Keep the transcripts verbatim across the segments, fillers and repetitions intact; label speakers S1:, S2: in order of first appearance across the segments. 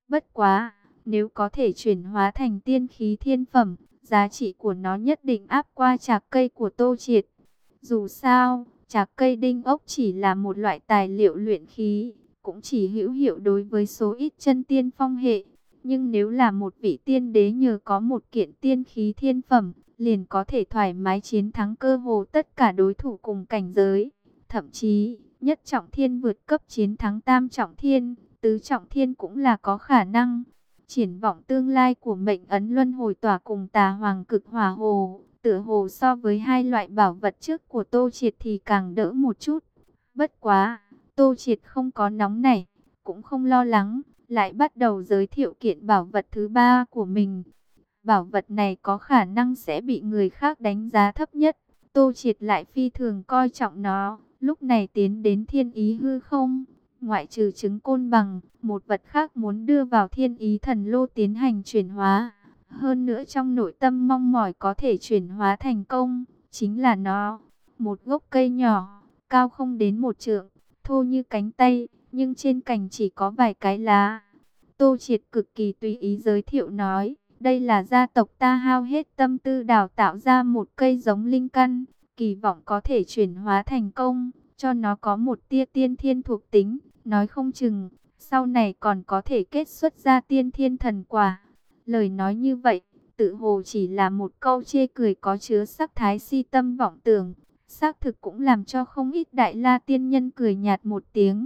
S1: Bất quá, nếu có thể chuyển hóa thành tiên khí thiên phẩm, giá trị của nó nhất định áp qua trạc cây của Tô Triệt. Dù sao, trạc cây đinh ốc chỉ là một loại tài liệu luyện khí, cũng chỉ hữu hiệu đối với số ít chân tiên phong hệ. Nhưng nếu là một vị tiên đế nhờ có một kiện tiên khí thiên phẩm, liền có thể thoải mái chiến thắng cơ hồ tất cả đối thủ cùng cảnh giới. Thậm chí, nhất trọng thiên vượt cấp chiến thắng tam trọng thiên, tứ trọng thiên cũng là có khả năng. Triển vọng tương lai của mệnh ấn luân hồi tỏa cùng tà hoàng cực hỏa hồ, tựa hồ so với hai loại bảo vật trước của Tô Triệt thì càng đỡ một chút. Bất quá, Tô Triệt không có nóng nảy, cũng không lo lắng, lại bắt đầu giới thiệu kiện bảo vật thứ ba của mình. Bảo vật này có khả năng sẽ bị người khác đánh giá thấp nhất. Tô Triệt lại phi thường coi trọng nó, lúc này tiến đến thiên ý hư không. Ngoại trừ trứng côn bằng, một vật khác muốn đưa vào thiên ý thần lô tiến hành chuyển hóa. Hơn nữa trong nội tâm mong mỏi có thể chuyển hóa thành công, chính là nó. Một gốc cây nhỏ, cao không đến một trượng, thô như cánh tay, nhưng trên cành chỉ có vài cái lá. Tô Triệt cực kỳ tùy ý giới thiệu nói, đây là gia tộc ta hao hết tâm tư đào tạo ra một cây giống linh căn, kỳ vọng có thể chuyển hóa thành công, cho nó có một tia tiên thiên thuộc tính, nói không chừng, sau này còn có thể kết xuất ra tiên thiên thần quả. Lời nói như vậy, tự hồ chỉ là một câu chê cười có chứa sắc thái si tâm vọng tưởng, xác thực cũng làm cho không ít đại la tiên nhân cười nhạt một tiếng.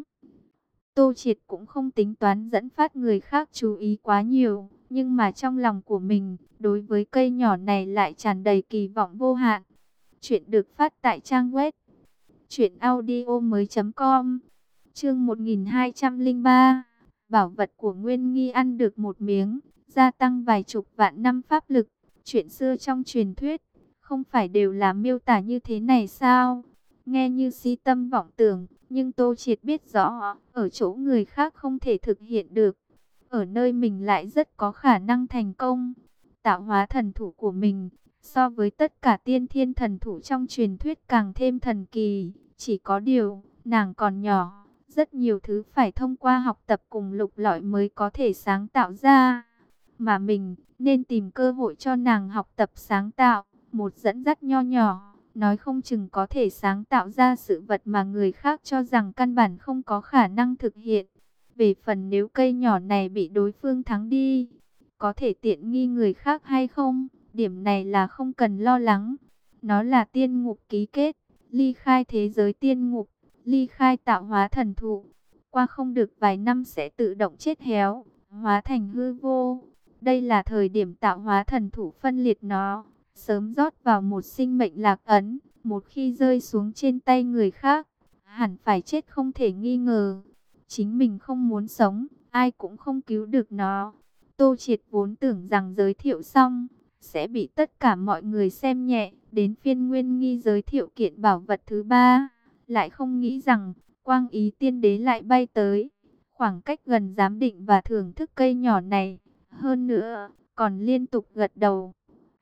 S1: Tô Triệt cũng không tính toán dẫn phát người khác chú ý quá nhiều, nhưng mà trong lòng của mình, đối với cây nhỏ này lại tràn đầy kỳ vọng vô hạn. Chuyện được phát tại trang web truyện audio mới chấm com. Chương một nghìn hai trăm lẻ ba. Bảo vật của Nguyên Nghi ăn được một miếng, gia tăng vài chục vạn năm pháp lực. Chuyện xưa trong truyền thuyết, không phải đều là miêu tả như thế này sao? Nghe như si tâm vọng tưởng, nhưng Tô Triệt biết rõ, ở chỗ người khác không thể thực hiện được. Ở nơi mình lại rất có khả năng thành công. Tạo hóa thần thủ của mình, so với tất cả tiên thiên thần thủ trong truyền thuyết càng thêm thần kỳ. Chỉ có điều, nàng còn nhỏ, rất nhiều thứ phải thông qua học tập cùng lục lọi mới có thể sáng tạo ra. Mà mình, nên tìm cơ hội cho nàng học tập sáng tạo, một dẫn dắt nho nhỏ, nói không chừng có thể sáng tạo ra sự vật mà người khác cho rằng căn bản không có khả năng thực hiện. Về phần nếu cây nhỏ này bị đối phương thắng đi, có thể tiện nghi người khác hay không, điểm này là không cần lo lắng. Nó là tiên ngục ký kết, ly khai thế giới tiên ngục, ly khai tạo hóa thần thụ. Qua không được vài năm sẽ tự động chết héo, hóa thành hư vô. Đây là thời điểm tạo hóa thần thủ phân liệt nó, sớm rót vào một sinh mệnh lạc ấn. Một khi rơi xuống trên tay người khác, hẳn phải chết không thể nghi ngờ. Chính mình không muốn sống, ai cũng không cứu được nó. Tô Triệt vốn tưởng rằng giới thiệu xong, sẽ bị tất cả mọi người xem nhẹ. Đến phiên Nguyên Nghi giới thiệu kiện bảo vật thứ ba, lại không nghĩ rằng Quang Ý Tiên Đế lại bay tới. Khoảng cách gần giám định và thưởng thức cây nhỏ này. Hơn nữa, còn liên tục gật đầu.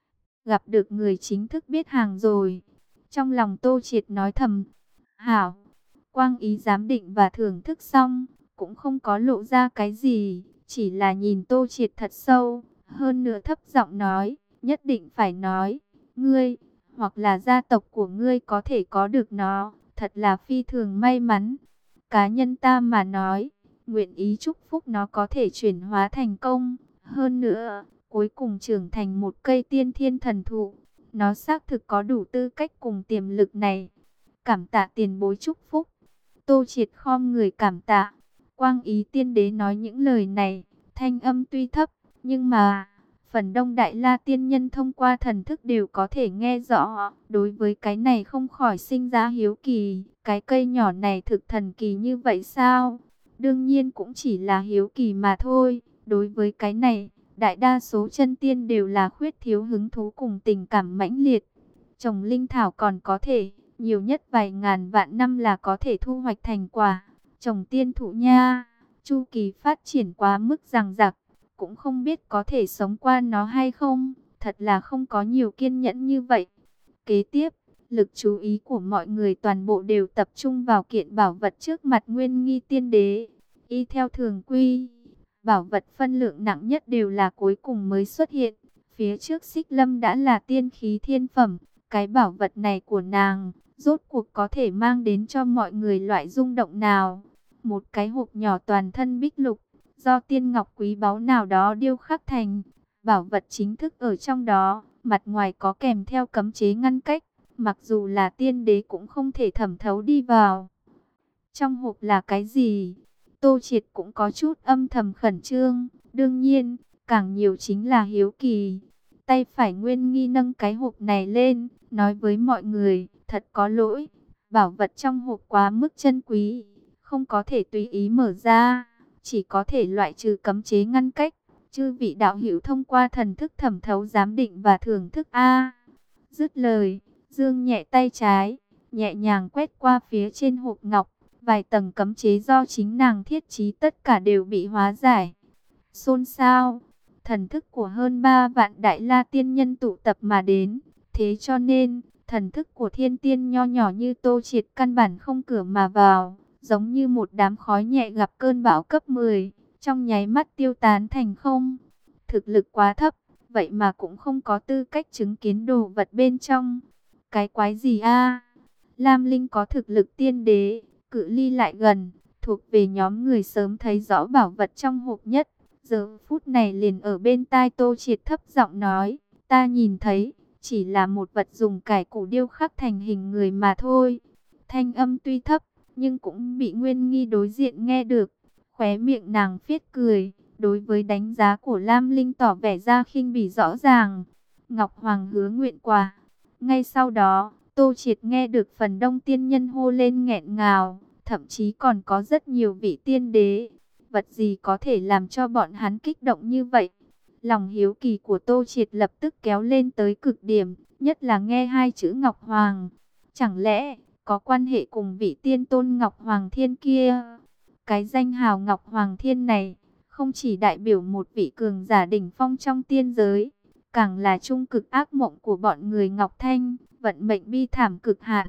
S1: Gặp được người chính thức biết hàng rồi. Trong lòng Tô Triệt nói thầm, hảo. Quang Ý giám định và thưởng thức xong, cũng không có lộ ra cái gì, chỉ là nhìn Tô Triệt thật sâu, hơn nữa thấp giọng nói, nhất định phải nói, ngươi, hoặc là gia tộc của ngươi có thể có được nó, thật là phi thường may mắn. Cá nhân ta mà nói, nguyện ý chúc phúc nó có thể chuyển hóa thành công, hơn nữa, cuối cùng trưởng thành một cây tiên thiên thần thụ, nó xác thực có đủ tư cách cùng tiềm lực này. Cảm tạ tiền bối chúc phúc. Tô Triệt khom người cảm tạ. Quang Ý Tiên Đế nói những lời này, thanh âm tuy thấp, nhưng mà phần đông đại la tiên nhân thông qua thần thức đều có thể nghe rõ. Đối với cái này không khỏi sinh ra hiếu kỳ, cái cây nhỏ này thực thần kỳ như vậy sao? Đương nhiên cũng chỉ là hiếu kỳ mà thôi. Đối với cái này, đại đa số chân tiên đều là khuyết thiếu hứng thú cùng tình cảm mãnh liệt. Trồng linh thảo còn có thể, nhiều nhất vài ngàn vạn năm là có thể thu hoạch thành quả. Trồng tiên thụ nha, chu kỳ phát triển quá mức dằng dặc, cũng không biết có thể sống qua nó hay không, thật là không có nhiều kiên nhẫn như vậy. Kế tiếp, lực chú ý của mọi người toàn bộ đều tập trung vào kiện bảo vật trước mặt Nguyên Nghi Tiên Đế. Y theo thường quy, Bảo vật phân lượng nặng nhất đều là cuối cùng mới xuất hiện. Phía trước Xích Lâm đã là tiên khí thiên phẩm. Cái bảo vật này của nàng, rốt cuộc có thể mang đến cho mọi người loại rung động nào? Một cái hộp nhỏ toàn thân bích lục, do tiên ngọc quý báu nào đó điêu khắc thành. Bảo vật chính thức ở trong đó, mặt ngoài có kèm theo cấm chế ngăn cách. Mặc dù là tiên đế cũng không thể thẩm thấu đi vào. Trong hộp là cái gì? Tô Triệt cũng có chút âm thầm khẩn trương. Đương nhiên, càng nhiều chính là hiếu kỳ. Tay phải Nguyên Nghi nâng cái hộp này lên, nói với mọi người, thật có lỗi. Bảo vật trong hộp quá mức chân quý, không có thể tùy ý mở ra. Chỉ có thể loại trừ cấm chế ngăn cách. Chư vị đạo hữu thông qua thần thức thẩm thấu giám định và thưởng thức A. Dứt lời, dương nhẹ tay trái, nhẹ nhàng quét qua phía trên hộp ngọc. Vài tầng cấm chế do chính nàng thiết trí tất cả đều bị hóa giải. Xôn xao, thần thức của hơn ba vạn đại la tiên nhân tụ tập mà đến. Thế cho nên, thần thức của thiên tiên nho nhỏ như Tô Triệt căn bản không cửa mà vào. Giống như một đám khói nhẹ gặp cơn bão cấp mười, trong nháy mắt tiêu tán thành không. Thực lực quá thấp, vậy mà cũng không có tư cách chứng kiến đồ vật bên trong. Cái quái gì a? Lam Linh có thực lực tiên đế, cự ly lại gần, thuộc về nhóm người sớm thấy rõ bảo vật trong hộp nhất. Giờ phút này liền ở bên tai Tô Triệt thấp giọng nói, ta nhìn thấy, chỉ là một vật dùng cải củ điêu khắc thành hình người mà thôi. Thanh âm tuy thấp, nhưng cũng bị Nguyên Nghi đối diện nghe được. Khóe miệng nàng phiết cười, đối với đánh giá của Lam Linh tỏ vẻ ra khinh bỉ rõ ràng. Ngọc Hoàng hứa nguyện quả. Ngay sau đó, Tô Triệt nghe được phần đông tiên nhân hô lên nghẹn ngào, thậm chí còn có rất nhiều vị tiên đế. Vật gì có thể làm cho bọn hắn kích động như vậy? Lòng hiếu kỳ của Tô Triệt lập tức kéo lên tới cực điểm, nhất là nghe hai chữ Ngọc Hoàng. Chẳng lẽ có quan hệ cùng vị tiên tôn Ngọc Hoàng Thiên kia? Cái danh hào Ngọc Hoàng Thiên này, không chỉ đại biểu một vị cường giả đỉnh phong trong tiên giới, càng là trung cực ác mộng của bọn người Ngọc Thanh, vận mệnh bi thảm cực hạn.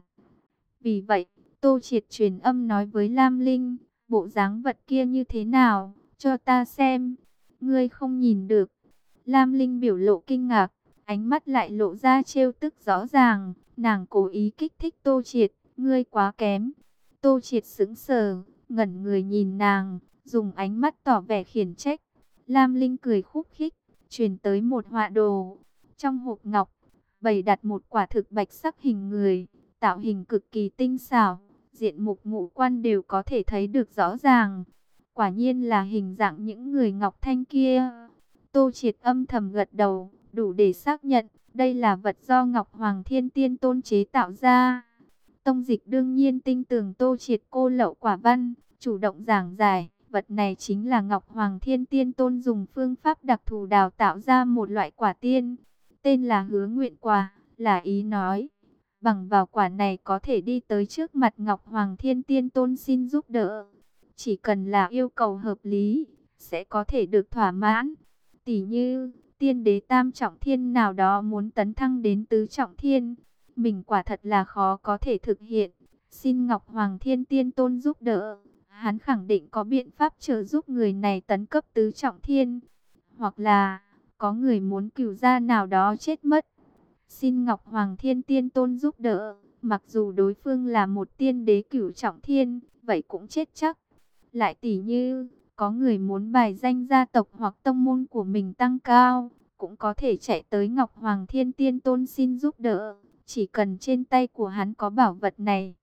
S1: Vì vậy, Tô Triệt truyền âm nói với Lam Linh, bộ dáng vật kia như thế nào, cho ta xem. Ngươi không nhìn được. Lam Linh biểu lộ kinh ngạc, ánh mắt lại lộ ra trêu tức rõ ràng. Nàng cố ý kích thích Tô Triệt, ngươi quá kém. Tô Triệt sững sờ, ngẩn người nhìn nàng, dùng ánh mắt tỏ vẻ khiển trách. Lam Linh cười khúc khích, truyền tới một họa đồ. Trong hộp ngọc, bày đặt một quả thực bạch sắc hình người, tạo hình cực kỳ tinh xảo, diện mục ngũ quan đều có thể thấy được rõ ràng. Quả nhiên là hình dạng những người Ngọc Thanh kia. Tô Triệt âm thầm gật đầu, đủ để xác nhận, đây là vật do Ngọc Hoàng Thiên Tiên Tôn chế tạo ra. Tông Dịch đương nhiên tin tưởng Tô Triệt cô lậu quả văn, chủ động giảng giải, vật này chính là Ngọc Hoàng Thiên Tiên Tôn dùng phương pháp đặc thù đào tạo ra một loại quả tiên, tên là Hứa Nguyện Quả, là ý nói, bằng vào quả này có thể đi tới trước mặt Ngọc Hoàng Thiên Tiên Tôn xin giúp đỡ. Chỉ cần là yêu cầu hợp lý, sẽ có thể được thỏa mãn. Tỷ như, tiên đế tam trọng thiên nào đó muốn tấn thăng đến tứ trọng thiên, mình quả thật là khó có thể thực hiện. Xin Ngọc Hoàng Thiên Tiên Tôn giúp đỡ, hắn khẳng định có biện pháp trợ giúp người này tấn cấp tứ trọng thiên. Hoặc là, có người muốn cửu gia nào đó chết mất, xin Ngọc Hoàng Thiên Tiên Tôn giúp đỡ, mặc dù đối phương là một tiên đế cửu trọng thiên, vậy cũng chết chắc. Lại tỷ như, có người muốn bài danh gia tộc hoặc tông môn của mình tăng cao, cũng có thể chạy tới Ngọc Hoàng Thiên Tiên Tôn xin giúp đỡ, chỉ cần trên tay của hắn có bảo vật này.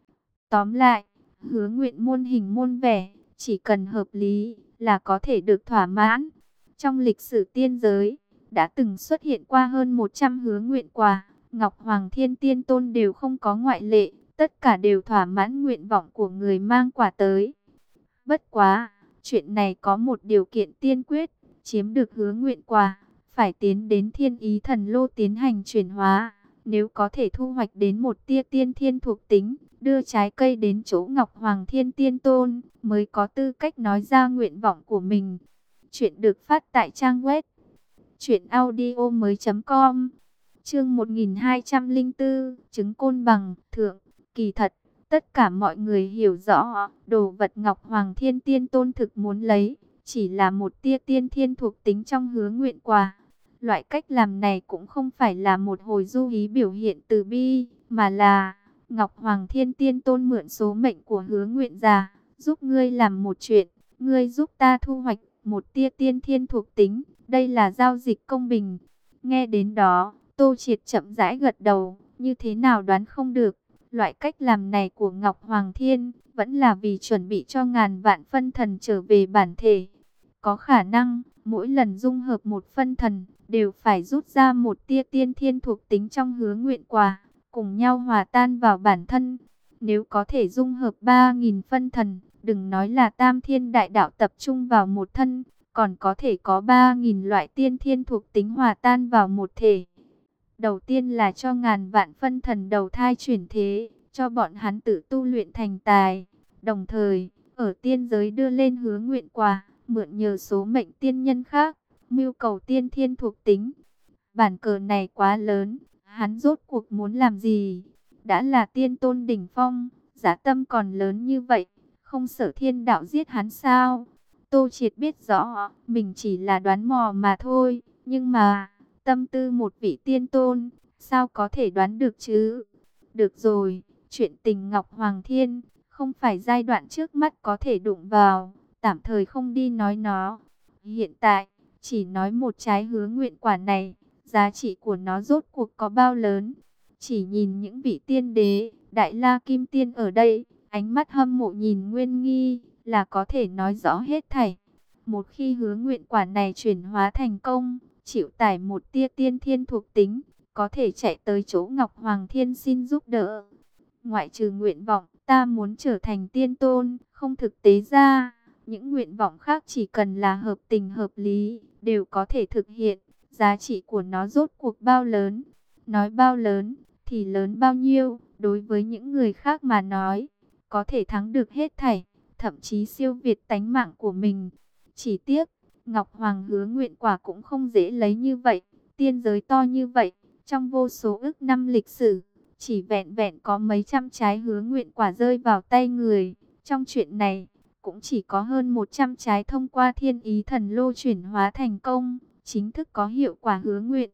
S1: Tóm lại, hứa nguyện môn hình môn vẻ, chỉ cần hợp lý là có thể được thỏa mãn. Trong lịch sử tiên giới, đã từng xuất hiện qua hơn một trăm hứa nguyện quả, Ngọc Hoàng Thiên Tiên Tôn đều không có ngoại lệ, tất cả đều thỏa mãn nguyện vọng của người mang quả tới. Bất quá, chuyện này có một điều kiện tiên quyết, chiếm được hứa nguyện quả, phải tiến đến Thiên Ý Thần Lô tiến hành chuyển hóa. Nếu có thể thu hoạch đến một tia tiên thiên thuộc tính, đưa trái cây đến chỗ Ngọc Hoàng Thiên Tiên Tôn, mới có tư cách nói ra nguyện vọng của mình. Chuyện được phát tại trang web truyện audio mới chấm com. Chương một nghìn hai trăm lẻ bốn, trứng côn bằng, thượng, kỳ thật. Tất cả mọi người hiểu rõ, đồ vật Ngọc Hoàng Thiên Tiên Tôn thực muốn lấy, chỉ là một tia tiên thiên thuộc tính trong hứa nguyện quả. Loại cách làm này cũng không phải là một hồi du hí biểu hiện từ bi, mà là Ngọc Hoàng Thiên Tiên Tôn mượn số mệnh của hứa nguyện già, giúp ngươi làm một chuyện, ngươi giúp ta thu hoạch một tia tiên thiên thuộc tính, đây là giao dịch công bình. Nghe đến đó, Tô Triệt chậm rãi gật đầu, như thế nào đoán không được, loại cách làm này của Ngọc Hoàng Thiên vẫn là vì chuẩn bị cho ngàn vạn phân thần trở về bản thể. Có khả năng, mỗi lần dung hợp một phân thần, đều phải rút ra một tia tiên thiên thuộc tính trong hứa nguyện quả, cùng nhau hòa tan vào bản thân. Nếu có thể dung hợp ba nghìn phân thần, đừng nói là tam thiên đại đạo tập trung vào một thân, còn có thể có ba nghìn loại tiên thiên thuộc tính hòa tan vào một thể. Đầu tiên là cho ngàn vạn phân thần đầu thai chuyển thế, cho bọn hắn tự tu luyện thành tài. Đồng thời, ở tiên giới đưa lên hứa nguyện quả, mượn nhờ số mệnh tiên nhân khác, mưu cầu tiên thiên thuộc tính. Bản cờ này quá lớn, hắn rốt cuộc muốn làm gì? Đã là tiên tôn đỉnh phong, giá tâm còn lớn như vậy, không sợ thiên đạo giết hắn sao? Tô Triệt biết rõ, mình chỉ là đoán mò mà thôi, nhưng mà, tâm tư một vị tiên tôn, sao có thể đoán được chứ? Được rồi, chuyện tình Ngọc Hoàng Thiên, không phải giai đoạn trước mắt có thể đụng vào, tạm thời không đi nói nó. Hiện tại, chỉ nói một trái hứa nguyện quả này, giá trị của nó rốt cuộc có bao lớn. Chỉ nhìn những vị tiên đế, đại la kim tiên ở đây, ánh mắt hâm mộ nhìn Nguyên Nghi, là có thể nói rõ hết thảy. Một khi hứa nguyện quả này chuyển hóa thành công, chịu tải một tia tiên thiên thuộc tính, có thể chạy tới chỗ Ngọc Hoàng Thiên xin giúp đỡ. Ngoại trừ nguyện vọng, ta muốn trở thành tiên tôn, không thực tế ra, những nguyện vọng khác chỉ cần là hợp tình hợp lý, đều có thể thực hiện. Giá trị của nó rốt cuộc bao lớn? Nói bao lớn, thì lớn bao nhiêu, đối với những người khác mà nói, có thể thắng được hết thảy, thậm chí siêu việt tánh mạng của mình. Chỉ tiếc, Ngọc Hoàng hứa nguyện quả cũng không dễ lấy như vậy, tiên giới to như vậy, trong vô số ức năm lịch sử, chỉ vẹn vẹn có mấy trăm trái hứa nguyện quả rơi vào tay người. Trong chuyện này, cũng chỉ có hơn một trăm trái thông qua thiên ý thần lô chuyển hóa thành công, chính thức có hiệu quả hứa nguyện.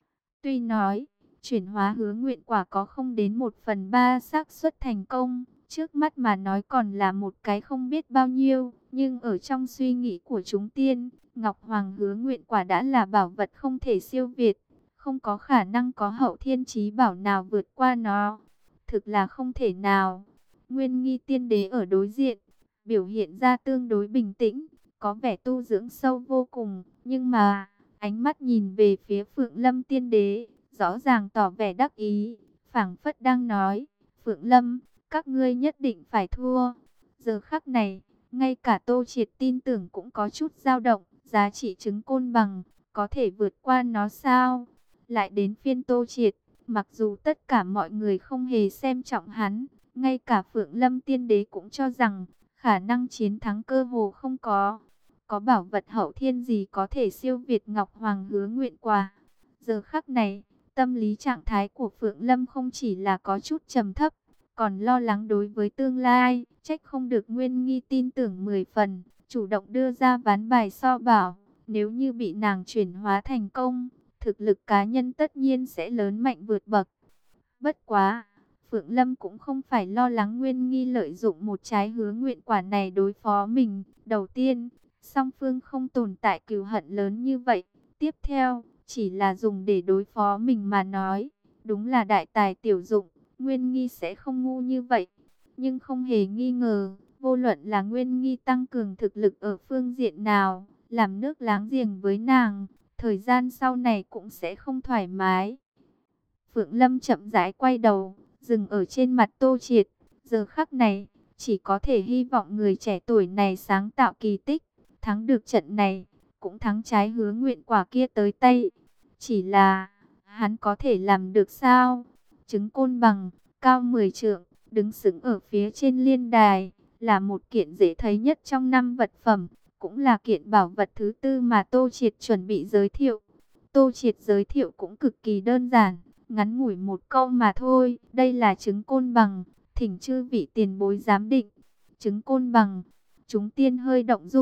S1: Tuy nói, chuyển hóa hứa nguyện quả có không đến một phần ba xác suất thành công, trước mắt mà nói còn là một cái không biết bao nhiêu, nhưng ở trong suy nghĩ của chúng tiên, Ngọc Hoàng hứa nguyện quả đã là bảo vật không thể siêu việt, không có khả năng có hậu thiên chí bảo nào vượt qua nó, thực là không thể nào. Nguyên Nghi tiên đế ở đối diện, biểu hiện ra tương đối bình tĩnh, có vẻ tu dưỡng sâu vô cùng, nhưng mà ánh mắt nhìn về phía Phượng Lâm tiên đế, rõ ràng tỏ vẻ đắc ý, phảng phất đang nói, Phượng Lâm, các ngươi nhất định phải thua. Giờ khắc này, ngay cả Tô Triệt tin tưởng cũng có chút dao động, giá trị trứng côn bằng, có thể vượt qua nó sao? Lại đến phiên Tô Triệt, mặc dù tất cả mọi người không hề xem trọng hắn, ngay cả Phượng Lâm tiên đế cũng cho rằng, khả năng chiến thắng cơ hồ không có. Có bảo vật hậu thiên gì có thể siêu việt Ngọc Hoàng hứa nguyện quả? Giờ khắc này, tâm lý trạng thái của Phượng Lâm không chỉ là có chút trầm thấp, còn lo lắng đối với tương lai, trách không được Nguyên Nghi tin tưởng mười phần, chủ động đưa ra ván bài so bảo, nếu như bị nàng chuyển hóa thành công, thực lực cá nhân tất nhiên sẽ lớn mạnh vượt bậc. Bất quá, Phượng Lâm cũng không phải lo lắng Nguyên Nghi lợi dụng một trái hứa nguyện quả này đối phó mình. Đầu tiên, song phương không tồn tại cừu hận lớn như vậy. Tiếp theo, chỉ là dùng để đối phó mình mà nói. Đúng là đại tài tiểu dụng, Nguyên Nghi sẽ không ngu như vậy. Nhưng không hề nghi ngờ, vô luận là Nguyên Nghi tăng cường thực lực ở phương diện nào, làm nước láng giềng với nàng, thời gian sau này cũng sẽ không thoải mái. Phượng Lâm chậm rãi quay đầu, dừng ở trên mặt Tô Triệt. Giờ khắc này, chỉ có thể hy vọng người trẻ tuổi này sáng tạo kỳ tích, thắng được trận này, cũng thắng trái hứa nguyện quả kia tới tay. Chỉ là, hắn có thể làm được sao? Trứng côn bằng, cao mười trượng, đứng sững ở phía trên liên đài, là một kiện dễ thấy nhất trong năm vật phẩm, cũng là kiện bảo vật thứ tư mà Tô Triệt chuẩn bị giới thiệu. Tô Triệt giới thiệu cũng cực kỳ đơn giản, ngắn ngủi một câu mà thôi. Đây là trứng côn bằng, thỉnh chư vị tiền bối giám định. Trứng côn bằng, chúng tiên hơi động dung,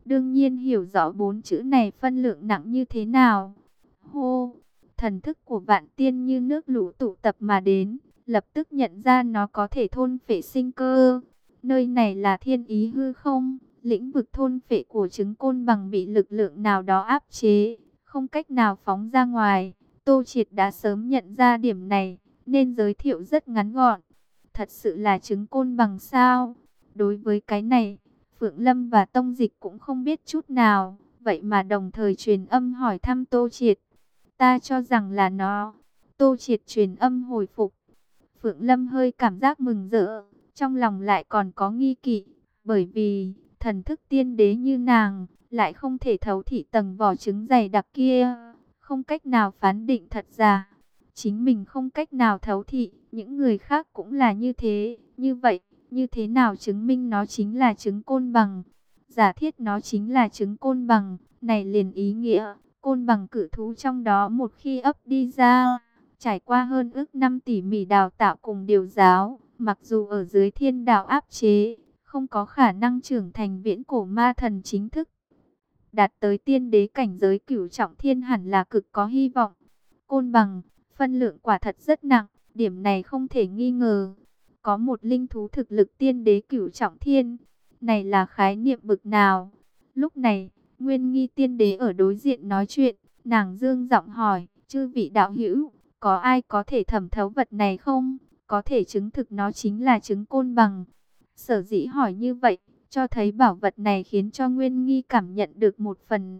S1: đương nhiên hiểu rõ bốn chữ này phân lượng nặng như thế nào. Hô, thần thức của Vạn Tiên như nước lũ tụ tập mà đến, lập tức nhận ra nó có thể thôn phệ sinh cơ. Nơi này là thiên ý hư không, lĩnh vực thôn phệ của trứng côn bằng bị lực lượng nào đó áp chế, không cách nào phóng ra ngoài. Tô Triệt đã sớm nhận ra điểm này, nên giới thiệu rất ngắn gọn. Thật sự là trứng côn bằng sao? Đối với cái này, Phượng Lâm và Tông Dịch cũng không biết chút nào, vậy mà đồng thời truyền âm hỏi thăm Tô Triệt. Ta cho rằng là nó. Tô Triệt truyền âm hồi phục. Phượng Lâm hơi cảm giác mừng rỡ, trong lòng lại còn có nghi kỵ, bởi vì thần thức tiên đế như nàng lại không thể thấu thị tầng vỏ trứng dày đặc kia, không cách nào phán định thật giả. Chính mình không cách nào thấu thị, những người khác cũng là như thế. Như vậy, như thế nào chứng minh nó chính là trứng côn bằng? Giả thiết nó chính là trứng côn bằng, này liền ý nghĩa côn bằng cự thú trong đó một khi ấp đi ra, trải qua hơn ước năm tỉ mỉ đào tạo cùng điều giáo, mặc dù ở dưới thiên đạo áp chế, không có khả năng trưởng thành viễn cổ ma thần chính thức, đạt tới tiên đế cảnh giới cửu trọng thiên hẳn là cực có hy vọng. Côn bằng, phân lượng quả thật rất nặng, điểm này không thể nghi ngờ. Có một linh thú thực lực tiên đế cửu trọng thiên, này là khái niệm bực nào? Lúc này, Nguyên Nghi tiên đế ở đối diện nói chuyện, nàng dương giọng hỏi, chư vị đạo hữu, có ai có thể thẩm thấu vật này không? Có thể chứng thực nó chính là trứng côn bằng. Sở dĩ hỏi như vậy, cho thấy bảo vật này khiến cho Nguyên Nghi cảm nhận được một phần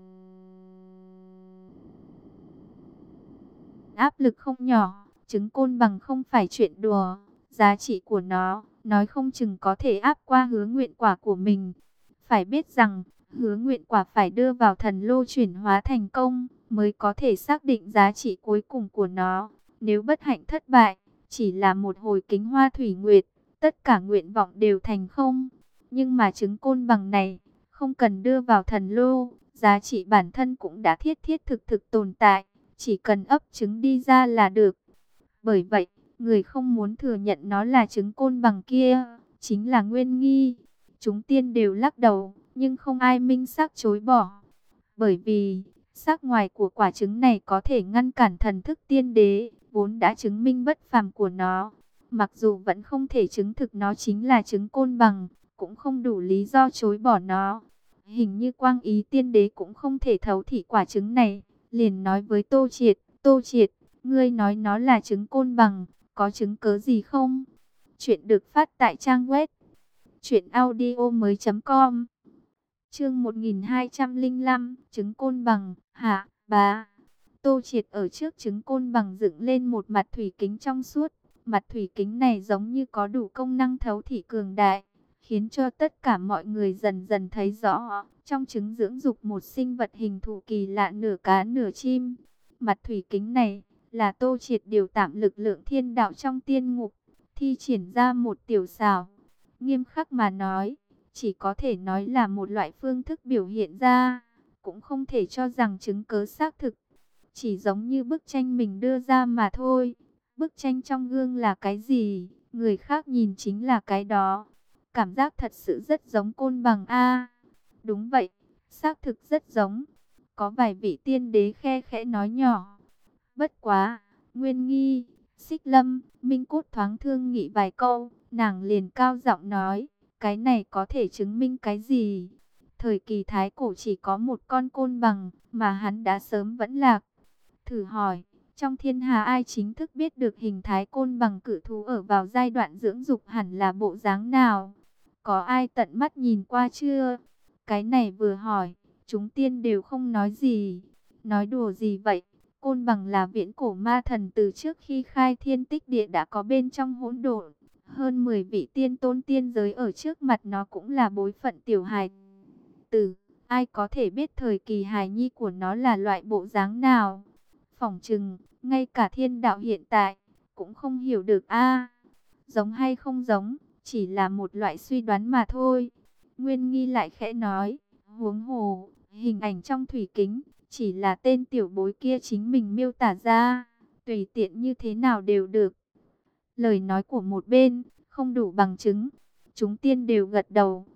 S1: áp lực không nhỏ. Trứng côn bằng không phải chuyện đùa, giá trị của nó, nói không chừng có thể áp qua hứa nguyện quả của mình. Phải biết rằng, hứa nguyện quả phải đưa vào thần lô chuyển hóa thành công, mới có thể xác định giá trị cuối cùng của nó. Nếu bất hạnh thất bại, chỉ là một hồi kính hoa thủy nguyệt, tất cả nguyện vọng đều thành không. Nhưng mà trứng côn bằng này, không cần đưa vào thần lô, giá trị bản thân cũng đã thiết thiết thực thực tồn tại, chỉ cần ấp trứng đi ra là được. Bởi vậy, người không muốn thừa nhận nó là trứng côn bằng kia, chính là Nguyên Nghi. Chúng tiên đều lắc đầu, nhưng không ai minh xác chối bỏ. Bởi vì, sắc ngoài của quả trứng này có thể ngăn cản thần thức tiên đế, vốn đã chứng minh bất phàm của nó. Mặc dù vẫn không thể chứng thực nó chính là trứng côn bằng, cũng không đủ lý do chối bỏ nó. Hình như Quang Ý tiên đế cũng không thể thấu thị quả trứng này, liền nói với Tô Triệt, Tô Triệt, ngươi nói nó là trứng côn bằng, có chứng cớ gì không? Chuyện được phát tại trang web truyện audio mới chấm com. Chương một nghìn hai trăm lẻ lăm, trứng côn bằng, hả, bà? Tô Triệt ở trước trứng côn bằng dựng lên một mặt thủy kính trong suốt. Mặt thủy kính này giống như có đủ công năng thấu thị cường đại, khiến cho tất cả mọi người dần dần thấy rõ. Trong trứng dưỡng dục một sinh vật hình thù kỳ lạ, nửa cá nửa chim. Mặt thủy kính này là Tô Triệt điều tạm lực lượng thiên đạo trong tiên ngục, thi triển ra một tiểu xảo. Nghiêm khắc mà nói, chỉ có thể nói là một loại phương thức biểu hiện ra, cũng không thể cho rằng chứng cớ xác thực. Chỉ giống như bức tranh mình đưa ra mà thôi. Bức tranh trong gương là cái gì, người khác nhìn chính là cái đó. Cảm giác thật sự rất giống côn bằng a. Đúng vậy, xác thực rất giống. Có vài vị tiên đế khe khẽ nói nhỏ. Bất quá, Nguyên Nghi, Xích Lâm, Minh Cốt thoáng thương nghị vài câu, nàng liền cao giọng nói, cái này có thể chứng minh cái gì? Thời kỳ Thái Cổ chỉ có một con côn bằng, mà hắn đã sớm vẫn lạc. Thử hỏi, trong thiên hà ai chính thức biết được hình thái côn bằng cự thú ở vào giai đoạn dưỡng dục hẳn là bộ dáng nào? Có ai tận mắt nhìn qua chưa? Cái này vừa hỏi, chúng tiên đều không nói gì. Nói đùa gì vậy? Côn bằng là viễn cổ ma thần, từ trước khi khai thiên tích địa đã có bên trong hỗn độn. Hơn mười vị tiên tôn tiên giới ở trước mặt nó cũng là bối phận tiểu hài tử. Ai có thể biết thời kỳ hài nhi của nó là loại bộ dáng nào? Phỏng chừng, ngay cả thiên đạo hiện tại, cũng không hiểu được a. Giống hay không giống, chỉ là một loại suy đoán mà thôi. Nguyên Nghi lại khẽ nói, huống hồ, hình ảnh trong thủy kính, chỉ là tên tiểu bối kia chính mình miêu tả ra, tùy tiện như thế nào đều được. Lời nói của một bên, không đủ bằng chứng. Chúng tiên đều gật đầu,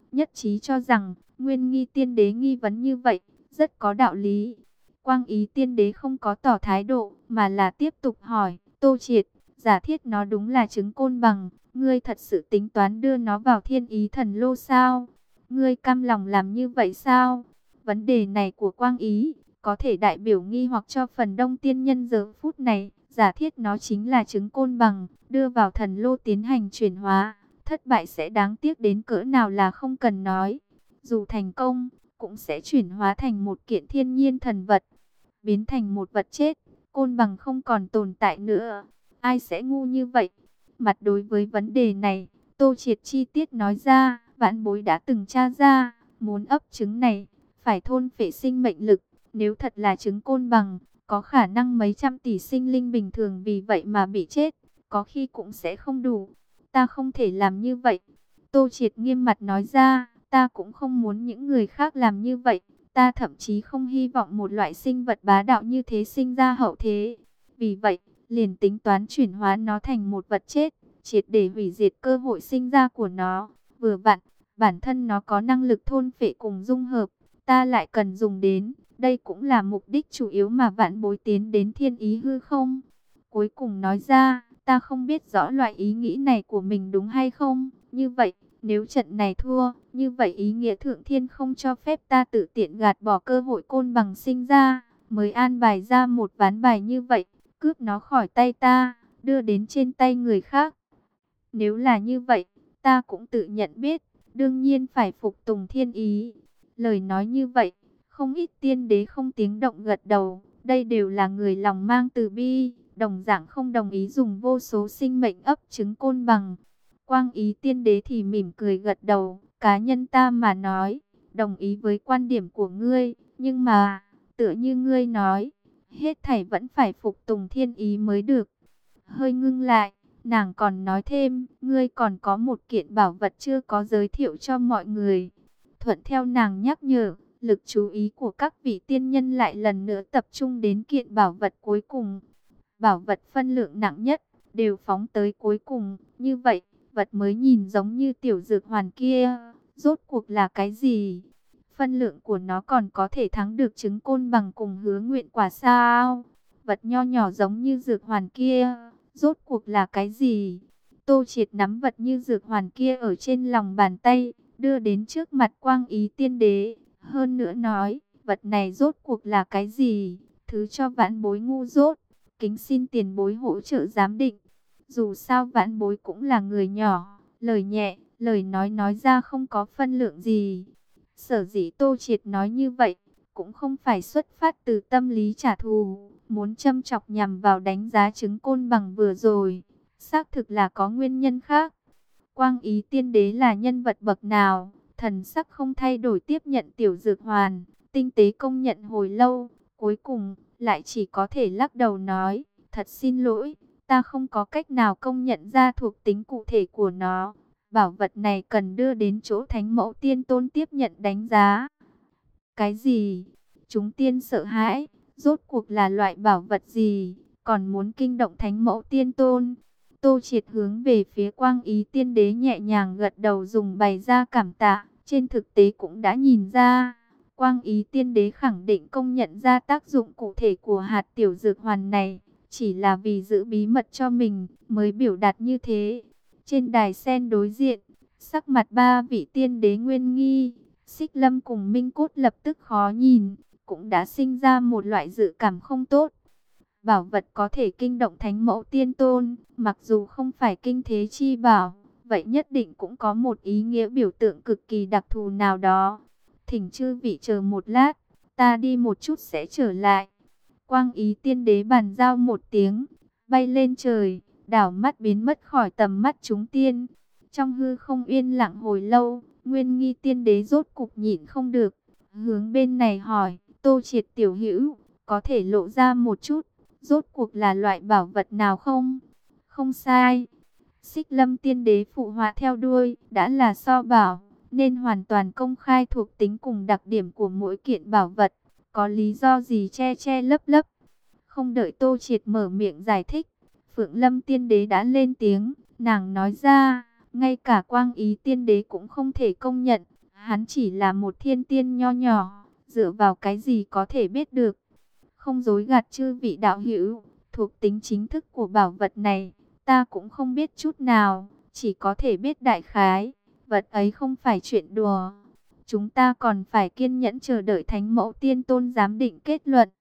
S1: nhất trí cho rằng Nguyên Nghi tiên đế nghi vấn như vậy rất có đạo lý. Quang Ý tiên đế không có tỏ thái độ, mà là tiếp tục hỏi, Tô Triệt, giả thiết nó đúng là trứng côn bằng, ngươi thật sự tính toán đưa nó vào Thiên Ý Thần Lô sao? Ngươi cam lòng làm như vậy sao? Vấn đề này của Quang Ý có thể đại biểu nghi hoặc cho phần đông tiên nhân giờ phút này. Giả thiết nó chính là trứng côn bằng, đưa vào thần lô tiến hành chuyển hóa, thất bại sẽ đáng tiếc đến cỡ nào là không cần nói. Dù thành công, cũng sẽ chuyển hóa thành một kiện thiên nhiên thần vật, biến thành một vật chết, côn bằng không còn tồn tại nữa. Ai sẽ ngu như vậy? Mặt đối với vấn đề này, Tô Triệt chi tiết nói ra, vãn bối đã từng tra ra, muốn ấp trứng này, phải thôn phệ sinh mệnh lực, nếu thật là trứng côn bằng, có khả năng mấy trăm tỷ sinh linh bình thường vì vậy mà bị chết, có khi cũng sẽ không đủ. Ta không thể làm như vậy. Tô Triệt nghiêm mặt nói ra, ta cũng không muốn những người khác làm như vậy. Ta thậm chí không hy vọng một loại sinh vật bá đạo như thế sinh ra hậu thế. Vì vậy, liền tính toán chuyển hóa nó thành một vật chết, triệt để hủy diệt cơ hội sinh ra của nó. Vừa vặn, bản thân nó có năng lực thôn phệ cùng dung hợp, ta lại cần dùng đến. Đây cũng là mục đích chủ yếu mà vạn bối tiến đến Thiên Ý hư không. Cuối cùng nói ra, ta không biết rõ loại ý nghĩ này của mình đúng hay không. Như vậy, nếu trận này thua, như vậy ý nghĩa thượng thiên không cho phép ta tự tiện gạt bỏ cơ hội côn bằng sinh ra, mới an bài ra một ván bài như vậy, cướp nó khỏi tay ta, đưa đến trên tay người khác. Nếu là như vậy, ta cũng tự nhận biết, đương nhiên phải phục tùng thiên ý. Lời nói như vậy, không ít tiên đế không tiếng động gật đầu, đây đều là người lòng mang từ bi, đồng dạng không đồng ý dùng vô số sinh mệnh ấp trứng côn bằng. Quang Ý tiên đế thì mỉm cười gật đầu, cá nhân ta mà nói, đồng ý với quan điểm của ngươi, nhưng mà, tựa như ngươi nói, hết thảy vẫn phải phục tùng thiên ý mới được. Hơi ngưng lại, nàng còn nói thêm, ngươi còn có một kiện bảo vật chưa có giới thiệu cho mọi người. Thuận theo nàng nhắc nhở, lực chú ý của các vị tiên nhân lại lần nữa tập trung đến kiện bảo vật cuối cùng. Bảo vật phân lượng nặng nhất, đều phóng tới cuối cùng. Như vậy, vật mới nhìn giống như tiểu dược hoàn kia, rốt cuộc là cái gì? Phân lượng của nó còn có thể thắng được trứng côn bằng cùng hứa nguyện quả sao? Vật nho nhỏ giống như dược hoàn kia, rốt cuộc là cái gì? Tô Triệt nắm vật như dược hoàn kia ở trên lòng bàn tay, đưa đến trước mặt Quang Ý tiên đế. Hơn nữa nói, vật này rốt cuộc là cái gì? Thứ cho vãn bối ngu dốt, kính xin tiền bối hỗ trợ giám định. Dù sao vãn bối cũng là người nhỏ, lời nhẹ, lời nói nói ra không có phân lượng gì. Sở dĩ Tô Triệt nói như vậy, cũng không phải xuất phát từ tâm lý trả thù, muốn châm chọc nhằm vào đánh giá trứng côn bằng vừa rồi. Xác thực là có nguyên nhân khác. Quang Ý tiên đế là nhân vật bậc nào? Thần sắc không thay đổi tiếp nhận tiểu dược hoàn, tinh tế công nhận hồi lâu, cuối cùng lại chỉ có thể lắc đầu nói, thật xin lỗi, ta không có cách nào công nhận ra thuộc tính cụ thể của nó. Bảo vật này cần đưa đến chỗ Thánh Mẫu Tiên Tôn tiếp nhận đánh giá. Cái gì? Chúng tiên sợ hãi, rốt cuộc là loại bảo vật gì, còn muốn kinh động Thánh Mẫu Tiên Tôn? Tô Triệt hướng về phía Quang Ý tiên đế nhẹ nhàng gật đầu dùng bày ra cảm tạ. Trên thực tế cũng đã nhìn ra, Quang Ý tiên đế khẳng định công nhận ra tác dụng cụ thể của hạt tiểu dược hoàn này, chỉ là vì giữ bí mật cho mình mới biểu đạt như thế. Trên đài sen đối diện, sắc mặt ba vị tiên đế Nguyên Nghi, Xích Lâm cùng Minh Cốt lập tức khó nhìn, cũng đã sinh ra một loại dự cảm không tốt. Bảo vật có thể kinh động Thánh Mẫu Tiên Tôn, mặc dù không phải kinh thế chi bảo, vậy nhất định cũng có một ý nghĩa biểu tượng cực kỳ đặc thù nào đó. Thỉnh chư vị chờ một lát, ta đi một chút sẽ trở lại. Quang Ý tiên đế bàn giao một tiếng, bay lên trời, đảo mắt biến mất khỏi tầm mắt chúng tiên. Trong hư không yên lặng hồi lâu, Nguyên Nghi tiên đế rốt cục nhịn không được, hướng bên này hỏi, Tô Triệt tiểu hữu, có thể lộ ra một chút, rốt cuộc là loại bảo vật nào không? Không sai. Xích Lâm tiên đế phụ họa theo đuôi, đã là so bảo, nên hoàn toàn công khai thuộc tính cùng đặc điểm của mỗi kiện bảo vật. Có lý do gì che che lấp lấp? Không đợi Tô Triệt mở miệng giải thích, Phượng Lâm tiên đế đã lên tiếng, nàng nói ra, ngay cả Quang Ý tiên đế cũng không thể công nhận, Hắn chỉ là một thiên tiên nho nhỏ, dựa vào cái gì có thể biết được. Không dối gạt chư vị đạo hữu, thuộc tính chính thức của bảo vật này, ta cũng không biết chút nào, chỉ có thể biết đại khái, vật ấy không phải chuyện đùa. Chúng ta còn phải kiên nhẫn chờ đợi Thánh Mẫu Tiên Tôn giám định kết luận.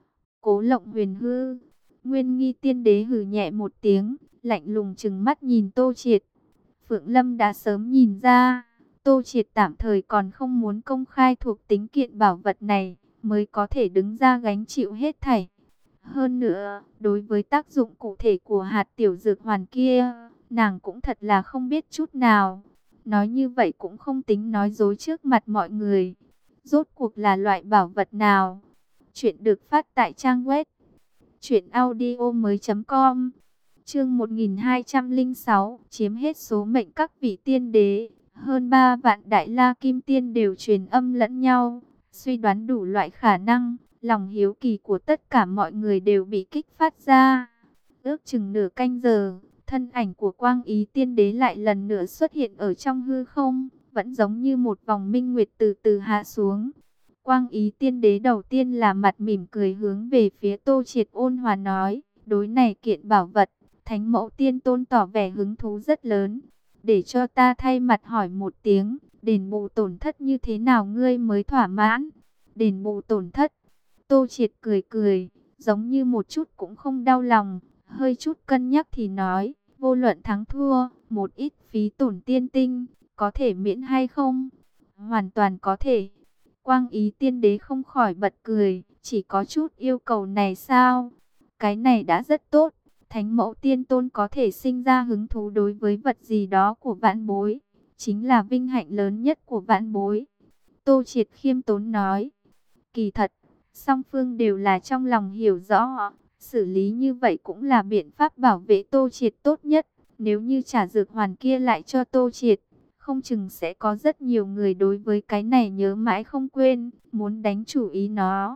S1: Cố Lộng Huyền hư, Nguyên Nghi Tiên Đế hừ nhẹ một tiếng, lạnh lùng trừng mắt nhìn Tô Triệt. Phượng Lâm đã sớm nhìn ra, Tô Triệt tạm thời còn không muốn công khai thuộc tính kiện bảo vật này, mới có thể đứng ra gánh chịu hết thảy. Hơn nữa, đối với tác dụng cụ thể của hạt tiểu dược hoàn kia, nàng cũng thật là không biết chút nào. Nói như vậy cũng không tính nói dối trước mặt mọi người. Rốt cuộc là loại bảo vật nào? Chuyện được phát tại trang web truyện audio mới chấm com. Chương một nghìn hai trăm lẻ sáu, chiếm hết số mệnh các vị tiên đế, hơn ba vạn đại la kim tiên đều truyền âm lẫn nhau, suy đoán đủ loại khả năng, lòng hiếu kỳ của tất cả mọi người đều bị kích phát ra. Ước chừng nửa canh giờ, thân ảnh của Quang Ý Tiên Đế lại lần nữa xuất hiện ở trong hư không, vẫn giống như một vòng minh nguyệt từ từ hạ xuống. Quang Ý Tiên Đế đầu tiên là mặt mỉm cười hướng về phía Tô Triệt ôn hòa nói, đối này kiện bảo vật, Thánh Mẫu Tiên Tôn tỏ vẻ hứng thú rất lớn. Để cho ta thay mặt hỏi một tiếng, đền bù tổn thất như thế nào ngươi mới thỏa mãn? Đền bù tổn thất, Tô Triệt cười cười, giống như một chút cũng không đau lòng, hơi chút cân nhắc thì nói, vô luận thắng thua, một ít phí tổn tiên tinh, có thể miễn hay không? Hoàn toàn có thể. Quang Ý Tiên Đế không khỏi bật cười, chỉ có chút yêu cầu này sao? Cái này đã rất tốt. Thánh Mẫu Tiên Tôn có thể sinh ra hứng thú đối với vật gì đó của vãn bối, chính là vinh hạnh lớn nhất của vãn bối. Tô Triệt khiêm tốn nói, kỳ thật, song phương đều là trong lòng hiểu rõ, xử lý như vậy cũng là biện pháp bảo vệ Tô Triệt tốt nhất. Nếu như trả dược hoàn kia lại cho Tô Triệt, không chừng sẽ có rất nhiều người đối với cái này nhớ mãi không quên, muốn đánh chủ ý nó.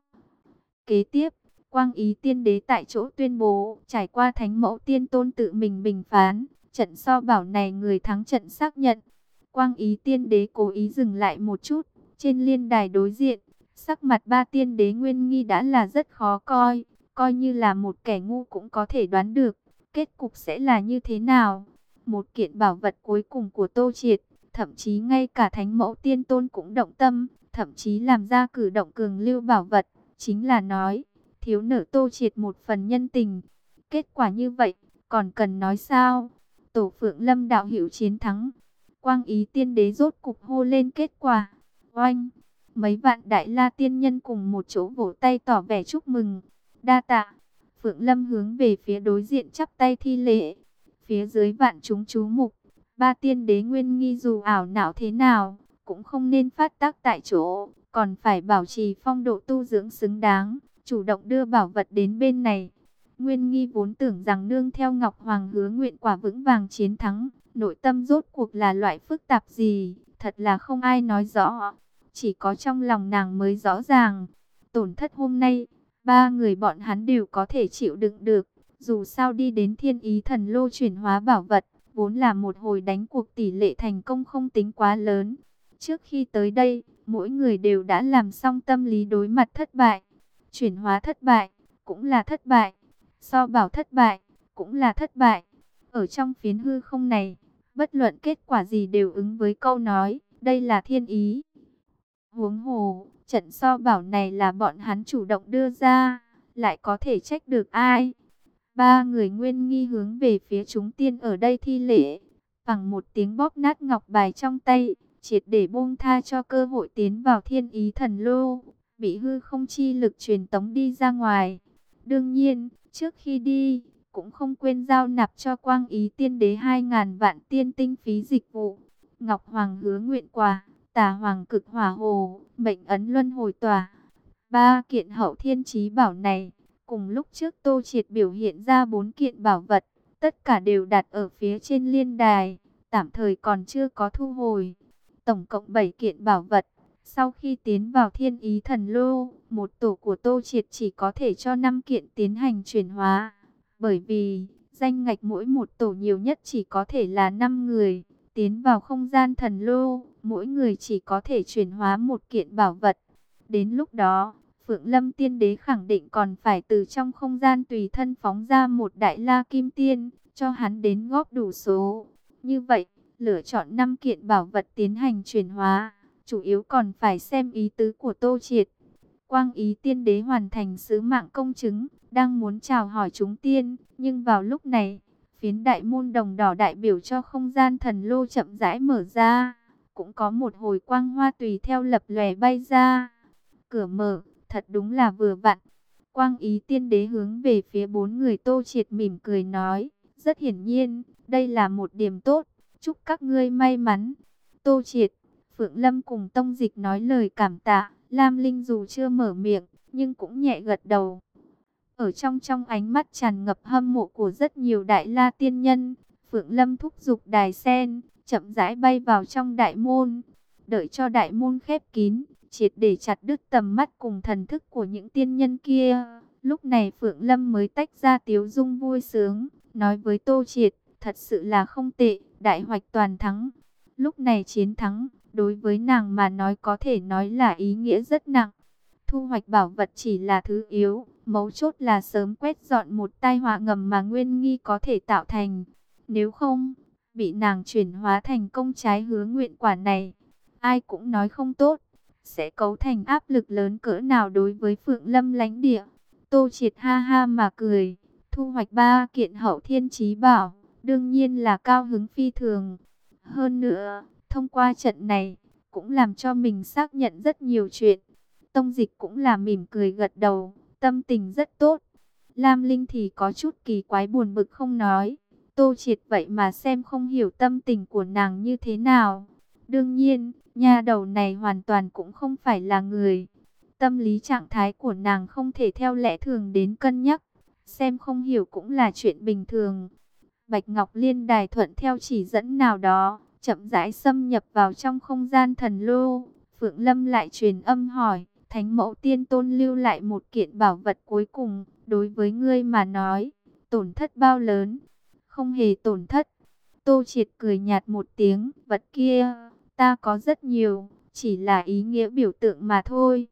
S1: Kế tiếp, Quang Ý Tiên Đế tại chỗ tuyên bố, trải qua Thánh Mẫu Tiên Tôn tự mình bình phán, trận so bảo này người thắng trận xác nhận. Quang Ý Tiên Đế cố ý dừng lại một chút, trên liên đài đối diện, sắc mặt ba tiên đế Nguyên Nghi đã là rất khó coi, coi như là một kẻ ngu cũng có thể đoán được, kết cục sẽ là như thế nào. Một kiện bảo vật cuối cùng của Tô Triệt, thậm chí ngay cả Thánh Mẫu Tiên Tôn cũng động tâm, thậm chí làm ra cử động cường lưu bảo vật, chính là nói, thiếu nợ Tô Triệt một phần nhân tình. Kết quả như vậy, còn cần nói sao? Tổ Phượng Lâm đạo hữu chiến thắng. Quang Ý Tiên Đế rốt cục hô lên kết quả. Oanh! Mấy vạn đại la tiên nhân cùng một chỗ vỗ tay tỏ vẻ chúc mừng. Đa tạ. Phượng Lâm hướng về phía đối diện chắp tay thi lễ. Phía dưới vạn chúng chú mục, ba tiên đế Nguyên Nghi dù ảo não thế nào, cũng không nên phát tác tại chỗ, còn phải bảo trì phong độ tu dưỡng xứng đáng, chủ động đưa bảo vật đến bên này. Nguyên Nghi vốn tưởng rằng nương theo Ngọc Hoàng hứa nguyện quả vững vàng chiến thắng, nội tâm rốt cuộc là loại phức tạp gì, thật là không ai nói rõ, chỉ có trong lòng nàng mới rõ ràng. Tổn thất hôm nay, ba người bọn hắn đều có thể chịu đựng được, dù sao đi đến Thiên Ý Thần Lô chuyển hóa bảo vật, vốn là một hồi đánh cuộc tỷ lệ thành công không tính quá lớn. Trước khi tới đây, mỗi người đều đã làm xong tâm lý đối mặt thất bại. Chuyển hóa thất bại, cũng là thất bại. So bảo thất bại, cũng là thất bại. Ở trong phiến hư không này, bất luận kết quả gì đều ứng với câu nói, đây là thiên ý. Huống hồ, trận so bảo này là bọn hắn chủ động đưa ra, lại có thể trách được ai? Ba người Nguyên Nghi hướng về phía chúng tiên ở đây thi lễ, bằng một tiếng bóp nát ngọc bài trong tay, triệt để buông tha cho cơ hội tiến vào Thiên Ý Thần Lô, bị hư không chi lực truyền tống đi ra ngoài. Đương nhiên, trước khi đi, cũng không quên giao nạp cho Quang Ý Tiên Đế hai ngàn vạn tiên tinh phí dịch vụ. Ngọc Hoàng hứa nguyện quà, Tà Hoàng cực hỏa hồ, mệnh ấn luân hồi tỏa. Ba kiện hậu thiên chí bảo này, cùng lúc trước Tô Triệt biểu hiện ra bốn kiện bảo vật, tất cả đều đặt ở phía trên liên đài, tạm thời còn chưa có thu hồi. Tổng cộng bảy kiện bảo vật, sau khi tiến vào Thiên Ý Thần Lô, một tổ của Tô Triệt chỉ có thể cho năm kiện tiến hành chuyển hóa, bởi vì danh ngạch mỗi một tổ nhiều nhất chỉ có thể là năm người. tiến vào không gian thần lô, mỗi người chỉ có thể chuyển hóa một kiện bảo vật. Đến lúc đó, Phượng Lâm Tiên Đế khẳng định còn phải từ trong không gian tùy thân phóng ra một đại la kim tiên, cho hắn đến góp đủ số. Như vậy, lựa chọn năm kiện bảo vật tiến hành chuyển hóa, chủ yếu còn phải xem ý tứ của Tô Triệt. Quang Ý Tiên Đế hoàn thành sứ mạng công chứng, đang muốn chào hỏi chúng tiên, nhưng vào lúc này, phiến đại môn đồng đỏ đại biểu cho không gian thần lô chậm rãi mở ra, cũng có một hồi quang hoa tùy theo lập lòe bay ra. Cửa mở, thật đúng là vừa vặn. Quang Ý Tiên Đế hướng về phía bốn người Tô Triệt mỉm cười nói, rất hiển nhiên, đây là một điểm tốt, chúc các ngươi may mắn. Tô Triệt, Phượng Lâm cùng Tông Dịch nói lời cảm tạ, Lam Linh dù chưa mở miệng, nhưng cũng nhẹ gật đầu. Ở trong trong ánh mắt tràn ngập hâm mộ của rất nhiều đại la tiên nhân, Phượng Lâm thúc giục đài sen, chậm rãi bay vào trong đại môn. Đợi cho đại môn khép kín, triệt để chặt đứt tầm mắt cùng thần thức của những tiên nhân kia. Lúc này Phượng Lâm mới tách ra tiếu dung vui sướng, nói với Tô Triệt, thật sự là không tệ, đại hoạch toàn thắng. Lúc này chiến thắng, đối với nàng mà nói có thể nói là ý nghĩa rất nặng. Thu hoạch bảo vật chỉ là thứ yếu, mấu chốt là sớm quét dọn một tai họa ngầm mà Nguyên Nghi có thể tạo thành. Nếu không, bị nàng chuyển hóa thành công trái hứa nguyện quả này, ai cũng nói không tốt, sẽ cấu thành áp lực lớn cỡ nào đối với Phượng Lâm lãnh địa. Tô Triệt ha ha mà cười, thu hoạch ba kiện hậu thiên chí bảo, đương nhiên là cao hứng phi thường. Hơn nữa, thông qua trận này, cũng làm cho mình xác nhận rất nhiều chuyện. Tông Dịch cũng là mỉm cười gật đầu, tâm tình rất tốt. Lam Linh thì có chút kỳ quái buồn bực không nói. Tô Triệt vậy mà xem không hiểu tâm tình của nàng như thế nào. Đương nhiên, nha đầu này hoàn toàn cũng không phải là người. Tâm lý trạng thái của nàng không thể theo lẽ thường đến cân nhắc. Xem không hiểu cũng là chuyện bình thường. Bạch Ngọc Liên đài thuận theo chỉ dẫn nào đó, chậm rãi xâm nhập vào trong không gian thần lô. Phượng Lâm lại truyền âm hỏi, Thánh Mẫu Tiên Tôn lưu lại một kiện bảo vật cuối cùng, đối với ngươi mà nói, tổn thất bao lớn? Không hề tổn thất. Tô Triệt cười nhạt một tiếng, vật kia, ta có rất nhiều, chỉ là ý nghĩa biểu tượng mà thôi.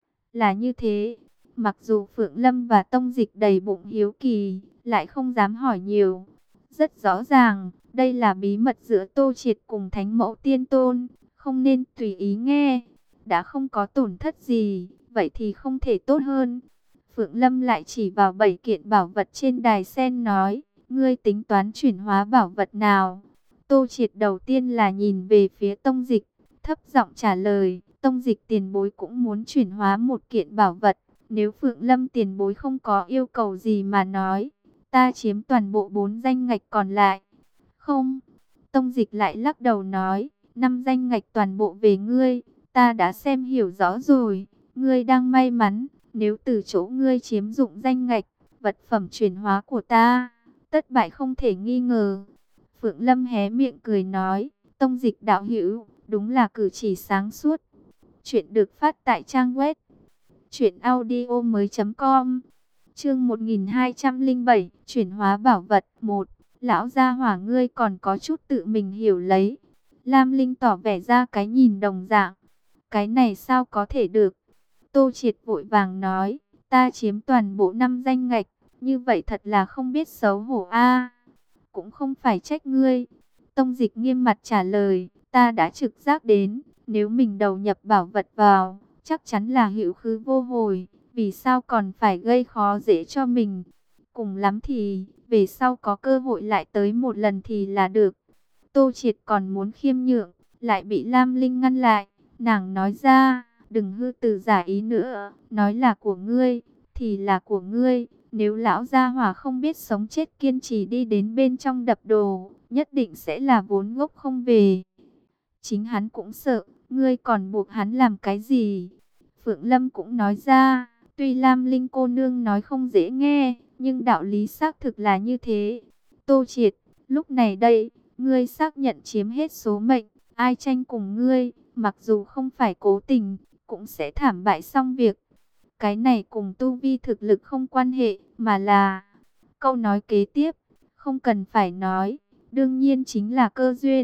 S1: Là như thế, mặc dù Phượng Lâm và Tông Dịch đầy bụng hiếu kỳ, lại không dám hỏi nhiều. Rất rõ ràng, đây là bí mật giữa Tô Triệt cùng Thánh Mẫu Tiên Tôn, không nên tùy ý nghe. Đã không có tổn thất gì, vậy thì không thể tốt hơn. Phượng Lâm lại chỉ vào bảy kiện bảo vật trên đài sen nói, ngươi tính toán chuyển hóa bảo vật nào? Tô Triệt đầu tiên là nhìn về phía Tông Dịch, thấp giọng trả lời, Tông Dịch tiền bối cũng muốn chuyển hóa một kiện bảo vật. Nếu Phượng Lâm tiền bối không có yêu cầu gì mà nói, ta chiếm toàn bộ bốn danh ngạch còn lại. Không, Tông Dịch lại lắc đầu nói, năm danh ngạch toàn bộ về ngươi, ta đã xem hiểu rõ rồi, ngươi đang may mắn, nếu từ chỗ ngươi chiếm dụng danh ngạch, vật phẩm chuyển hóa của ta, tất bại không thể nghi ngờ. Phượng Lâm hé miệng cười nói, Tông Dịch đạo hữu, đúng là cử chỉ sáng suốt. Chuyện được phát tại trang web truyện audio mới chấm com. Chương một nghìn hai trăm lẻ bảy, chuyển hóa bảo vật một. Lão gia hỏa ngươi còn có chút tự mình hiểu lấy. Lam Linh tỏ vẻ ra cái nhìn đồng dạng. Cái này sao có thể được? Tô Triệt vội vàng nói, ta chiếm toàn bộ năm danh ngạch, như vậy thật là không biết xấu hổ a. Cũng không phải trách ngươi. Tông Dịch nghiêm mặt trả lời, ta đã trực giác đến, nếu mình đầu nhập bảo vật vào, chắc chắn là hữu khứ vô hồi, vì sao còn phải gây khó dễ cho mình? Cùng lắm thì, về sau có cơ hội lại tới một lần thì là được. Tô Triệt còn muốn khiêm nhượng, lại bị Lam Linh ngăn lại. Nàng nói ra, đừng hư từ giả ý nữa, nói là của ngươi, thì là của ngươi. Nếu lão gia hỏa không biết sống chết kiên trì đi đến bên trong đập đồ, nhất định sẽ là vốn gốc không về. Chính hắn cũng sợ, ngươi còn buộc hắn làm cái gì? Phượng Lâm cũng nói ra, tuy Lam Linh cô nương nói không dễ nghe, nhưng đạo lý xác thực là như thế. Tô Triệt, lúc này đây, ngươi xác nhận chiếm hết số mệnh, ai tranh cùng ngươi, mặc dù không phải cố tình, cũng sẽ thảm bại xong việc. Cái này cùng tu vi thực lực không quan hệ, mà là... Câu nói kế tiếp, không cần phải nói, đương nhiên chính là cơ duyên.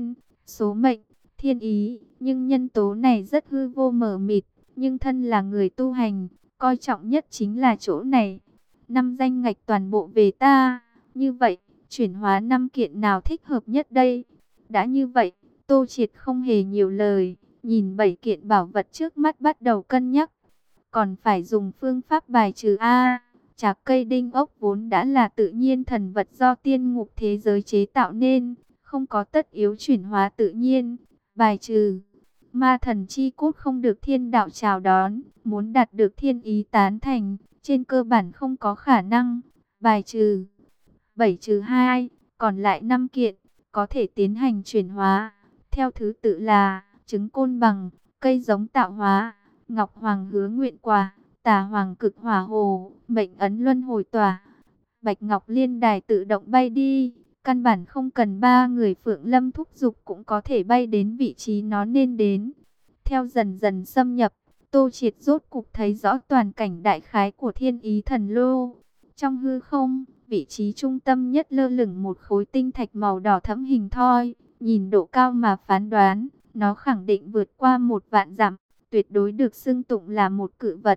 S1: số mệnh, thiên ý, nhưng nhân tố này rất hư vô mờ mịt, nhưng thân là người tu hành, coi trọng nhất chính là chỗ này. Năm danh ngạch toàn bộ về ta, như vậy, chuyển hóa năm kiện nào thích hợp nhất đây? Đã như vậy, Tô Triệt không hề nhiều lời, nhìn bảy kiện bảo vật trước mắt bắt đầu cân nhắc. Còn phải dùng phương pháp bài trừ A. Trạc cây đinh ốc vốn đã là tự nhiên thần vật do tiên ngục thế giới chế tạo nên, không có tất yếu chuyển hóa tự nhiên. Bài trừ, ma thần chi cốt không được thiên đạo chào đón, muốn đạt được thiên ý tán thành, trên cơ bản không có khả năng. Bài trừ, bảy trừ hai, còn lại năm kiện, có thể tiến hành chuyển hóa. Theo thứ tự là, trứng côn bằng, cây giống tạo hóa, ngọc hoàng hứa nguyện quả, tà hoàng cực hỏa hồ, mệnh ấn luân hồi tỏa. Bạch ngọc liên đài tự động bay đi, căn bản không cần ba người Phượng Lâm thúc giục cũng có thể bay đến vị trí nó nên đến. Theo dần dần xâm nhập, Tô Triệt rốt cục thấy rõ toàn cảnh đại khái của thiên ý thần lô. Trong hư không, vị trí trung tâm nhất lơ lửng một khối tinh thạch màu đỏ thẫm hình thoi, nhìn độ cao mà phán đoán, nó khẳng định vượt qua một vạn dặm, tuyệt đối được xưng tụng là một cự vật.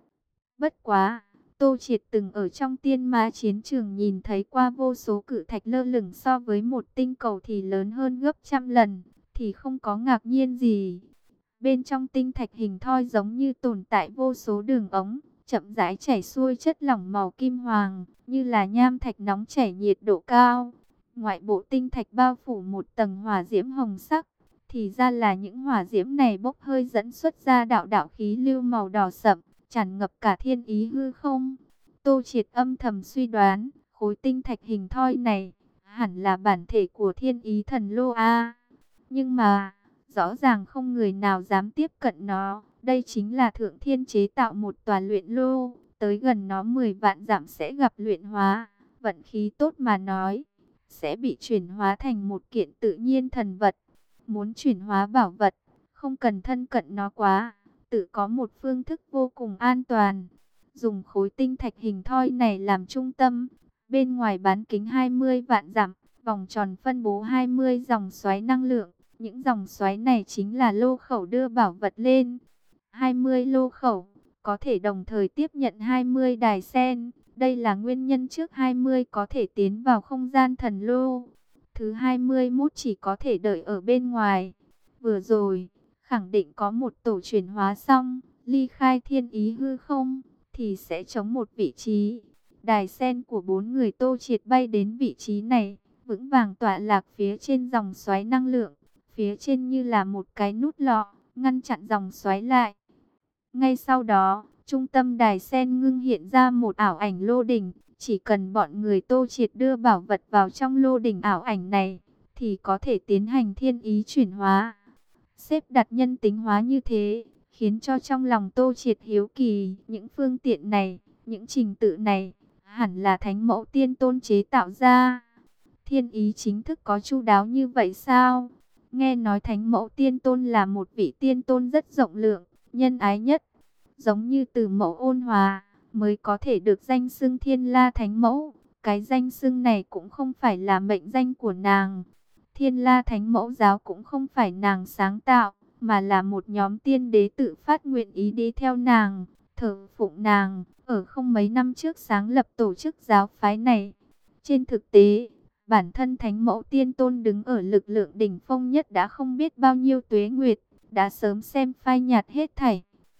S1: Bất quá, Tô Triệt từng ở trong tiên ma chiến trường nhìn thấy qua vô số cự thạch lơ lửng so với một tinh cầu thì lớn hơn gấp trăm lần, thì không có ngạc nhiên gì. Bên trong tinh thạch hình thoi giống như tồn tại vô số đường ống, chậm rãi chảy xuôi chất lỏng màu kim hoàng, như là nham thạch nóng chảy nhiệt độ cao. Ngoại bộ tinh thạch bao phủ một tầng hỏa diễm hồng sắc, thì ra là những hỏa diễm này bốc hơi dẫn xuất ra đạo đạo khí lưu màu đỏ sậm, tràn ngập cả thiên ý hư không. Tô Triệt âm thầm suy đoán, khối tinh thạch hình thoi này hẳn là bản thể của thiên ý thần lô A. Nhưng mà, rõ ràng không người nào dám tiếp cận nó. Đây chính là thượng thiên chế tạo một tòa luyện lô, tới gần nó mười vạn dặm sẽ gặp luyện hóa. Vận khí tốt mà nói, sẽ bị chuyển hóa thành một kiện tự nhiên thần vật. Muốn chuyển hóa bảo vật, không cần thân cận nó quá, tự có một phương thức vô cùng an toàn. Dùng khối tinh thạch hình thoi này làm trung tâm, bên ngoài bán kính hai mươi vạn dặm, vòng tròn phân bố hai mươi dòng xoáy năng lượng. Những dòng xoáy này chính là lô khẩu đưa bảo vật lên. hai mươi lô khẩu, có thể đồng thời tiếp nhận hai mươi đài sen. Đây là nguyên nhân trước hai mươi có thể tiến vào không gian thần lô. Thứ hai mươi mốt chỉ có thể đợi ở bên ngoài. Vừa rồi, khẳng định có một tổ chuyển hóa xong, ly khai thiên ý hư không, thì sẽ chống một vị trí. Đài sen của bốn người Tô Triệt bay đến vị trí này, vững vàng tọa lạc phía trên dòng xoáy năng lượng. Phía trên như là một cái nút lọ, ngăn chặn dòng xoáy lại. Ngay sau đó, trung tâm đài sen ngưng hiện ra một ảo ảnh lô đỉnh. Chỉ cần bọn người Tô Triệt đưa bảo vật vào trong lô đỉnh ảo ảnh này, thì có thể tiến hành thiên ý chuyển hóa. Xếp đặt nhân tính hóa như thế, khiến cho trong lòng Tô Triệt hiếu kỳ. Những phương tiện này, những trình tự này, hẳn là Thánh Mẫu Tiên Tôn chế tạo ra. Thiên ý chính thức có chu đáo như vậy sao? Nghe nói Thánh Mẫu Tiên Tôn là một vị tiên tôn rất rộng lượng, nhân ái nhất. Giống như từ mẫu ôn hòa, mới có thể được danh xưng Thiên La Thánh Mẫu. Cái danh xưng này cũng không phải là mệnh danh của nàng. Thiên La Thánh Mẫu giáo cũng không phải nàng sáng tạo, mà là một nhóm tiên đế tự phát nguyện ý đi theo nàng, thờ phụng nàng, ở không mấy năm trước sáng lập tổ chức giáo phái này. Trên thực tế, bản thân Thánh Mẫu Tiên Tôn đứng ở lực lượng đỉnh phong nhất đã không biết bao nhiêu tuế nguyệt, đã sớm xem phai nhạt hết thảy.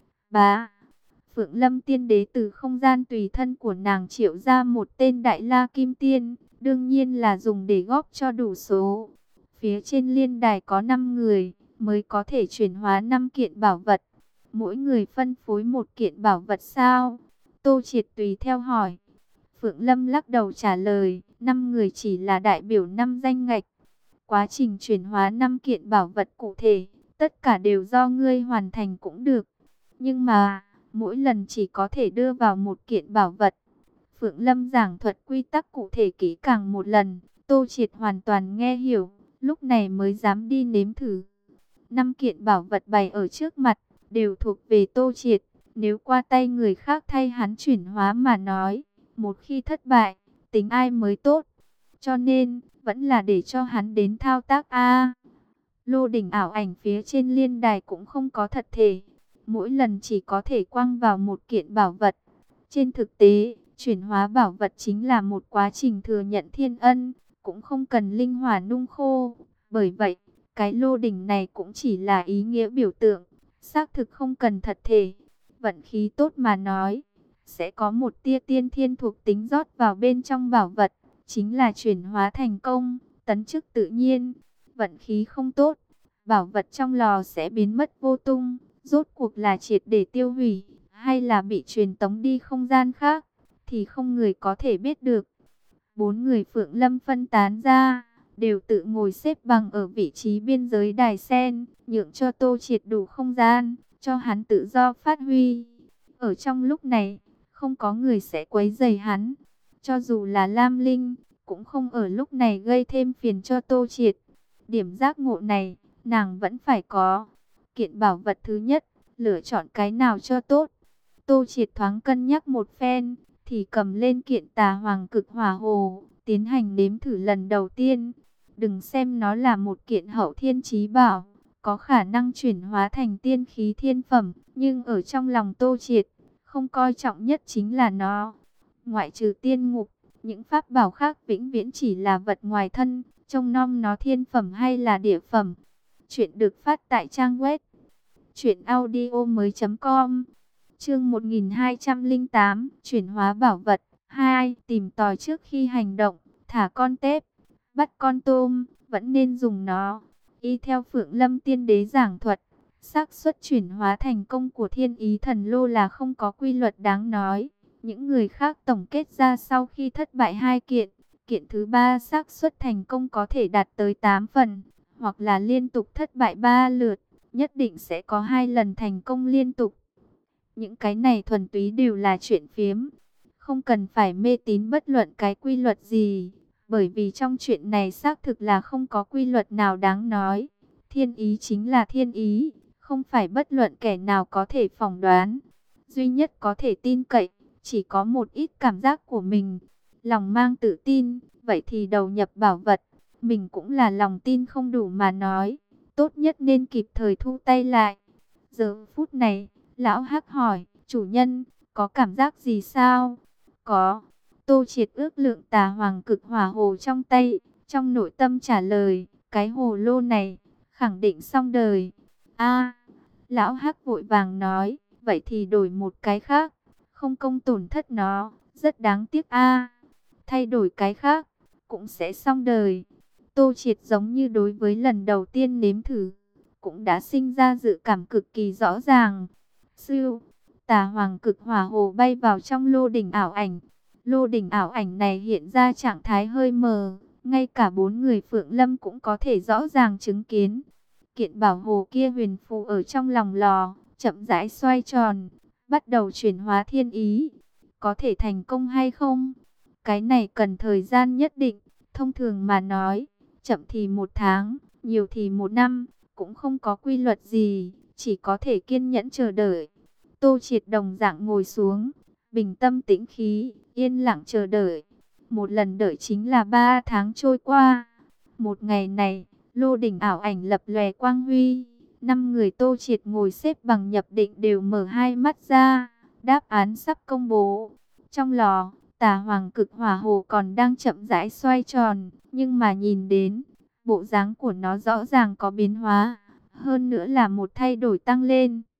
S1: Bá, Phượng Lâm Tiên Đế từ không gian tùy thân của nàng triệu ra một tên Đại La Kim Tiên, đương nhiên là dùng để góp cho đủ số. Phía trên liên đài có năm người, mới có thể chuyển hóa năm kiện bảo vật. Mỗi người phân phối một kiện bảo vật sao? Tô Triệt tùy theo hỏi. Phượng Lâm lắc đầu trả lời, năm người chỉ là đại biểu năm danh ngạch. Quá trình chuyển hóa năm kiện bảo vật cụ thể, tất cả đều do ngươi hoàn thành cũng được. Nhưng mà, mỗi lần chỉ có thể đưa vào một kiện bảo vật. Phượng Lâm giảng thuật quy tắc cụ thể kỹ càng một lần, Tô Triệt hoàn toàn nghe hiểu, lúc này mới dám đi nếm thử. Năm kiện bảo vật bày ở trước mặt, đều thuộc về Tô Triệt. Nếu qua tay người khác thay hắn chuyển hóa mà nói, một khi thất bại, tính ai mới tốt. Cho nên, vẫn là để cho hắn đến thao tác a. Lô đỉnh ảo ảnh phía trên liên đài cũng không có thật thể, mỗi lần chỉ có thể quăng vào một kiện bảo vật. Trên thực tế, chuyển hóa bảo vật chính là một quá trình thừa nhận thiên ân, cũng không cần linh hỏa nung khô. Bởi vậy, cái lô đỉnh này cũng chỉ là ý nghĩa biểu tượng, xác thực không cần thật thể. Vận khí tốt mà nói, sẽ có một tia tiên thiên thuộc tính rót vào bên trong bảo vật, chính là chuyển hóa thành công, tấn chức tự nhiên. Vận khí không tốt, bảo vật trong lò sẽ biến mất vô tung, rốt cuộc là triệt để tiêu hủy, hay là bị truyền tống đi không gian khác, thì không người có thể biết được. Bốn người Phượng Lâm phân tán ra, đều tự ngồi xếp bằng ở vị trí biên giới đài sen, nhượng cho Tô Triệt đủ không gian, cho hắn tự do phát huy. Ở trong lúc này, không có người sẽ quấy rầy hắn. Cho dù là Lam Linh, cũng không ở lúc này gây thêm phiền cho Tô Triệt. Điểm giác ngộ này, nàng vẫn phải có. Kiện bảo vật thứ nhất, lựa chọn cái nào cho tốt. Tô Triệt thoáng cân nhắc một phen, thì cầm lên kiện Tà Hoàng Cực Hỏa Hồ, tiến hành nếm thử lần đầu tiên. Đừng xem nó là một kiện hậu thiên chí bảo, có khả năng chuyển hóa thành tiên khí thiên phẩm, nhưng ở trong lòng Tô Triệt, không coi trọng nhất chính là nó. Ngoại trừ tiên ngục, những pháp bảo khác vĩnh viễn chỉ là vật ngoài thân, trông nom nó thiên phẩm hay là địa phẩm. Chuyện được phát tại trang web truyện audio mới.com. Chương một nghìn hai trăm lẻ tám, chuyển hóa bảo vật. Hai, tìm tòi trước khi hành động, thả con tép, bắt con tôm, vẫn nên dùng nó. Y theo Phượng Lâm Tiên Đế giảng thuật, xác suất chuyển hóa thành công của Thiên Ý Thần Lô là không có quy luật đáng nói. Những người khác tổng kết ra sau khi thất bại hai kiện, kiện thứ ba xác suất thành công có thể đạt tới tám phần, hoặc là liên tục thất bại ba lượt, nhất định sẽ có hai lần thành công liên tục. Những cái này thuần túy đều là chuyện phiếm, không cần phải mê tín bất luận cái quy luật gì, bởi vì trong chuyện này xác thực là không có quy luật nào đáng nói. Thiên ý chính là thiên ý, không phải bất luận kẻ nào có thể phỏng đoán. Duy nhất có thể tin cậy, chỉ có một ít cảm giác của mình. Lòng mang tự tin, vậy thì đầu nhập bảo vật, mình cũng là lòng tin không đủ mà nói, tốt nhất nên kịp thời thu tay lại. Giờ phút này, Lão Hắc hỏi, chủ nhân, có cảm giác gì sao? Có. Tô Triệt ước lượng Tà Hoàng Cực Hỏa Hồ trong tay, trong nội tâm trả lời, cái hồ lô này, khẳng định xong đời. A, Lão Hắc vội vàng nói, vậy thì đổi một cái khác, không công tổn thất nó, rất đáng tiếc a. Thay đổi cái khác, cũng sẽ xong đời. Tô Triệt giống như đối với lần đầu tiên nếm thử, cũng đã sinh ra dự cảm cực kỳ rõ ràng. Siêu, Tà Hoàng Cực Hỏa Hồ bay vào trong lô đỉnh ảo ảnh. Lô đỉnh ảo ảnh này hiện ra trạng thái hơi mờ, ngay cả bốn người Phượng Lâm cũng có thể rõ ràng chứng kiến. Kiện bảo hồ kia huyền phù ở trong lòng lò, chậm rãi xoay tròn, bắt đầu chuyển hóa thiên ý. Có thể thành công hay không? Cái này cần thời gian nhất định, thông thường mà nói, chậm thì một tháng, nhiều thì một năm, cũng không có quy luật gì, chỉ có thể kiên nhẫn chờ đợi. Tô Triệt đồng dạng ngồi xuống, bình tâm tĩnh khí, yên lặng chờ đợi. Một lần đợi chính là ba tháng trôi qua. Một ngày này, lô đỉnh ảo ảnh lập lòe quang huy. Năm người Tô Triệt ngồi xếp bằng nhập định đều mở hai mắt ra. Đáp án sắp công bố. Trong lò, Tà Hoàng Cực Hỏa Hồ còn đang chậm rãi xoay tròn, nhưng mà nhìn đến, bộ dáng của nó rõ ràng có biến hóa, hơn nữa là một thay đổi tăng lên.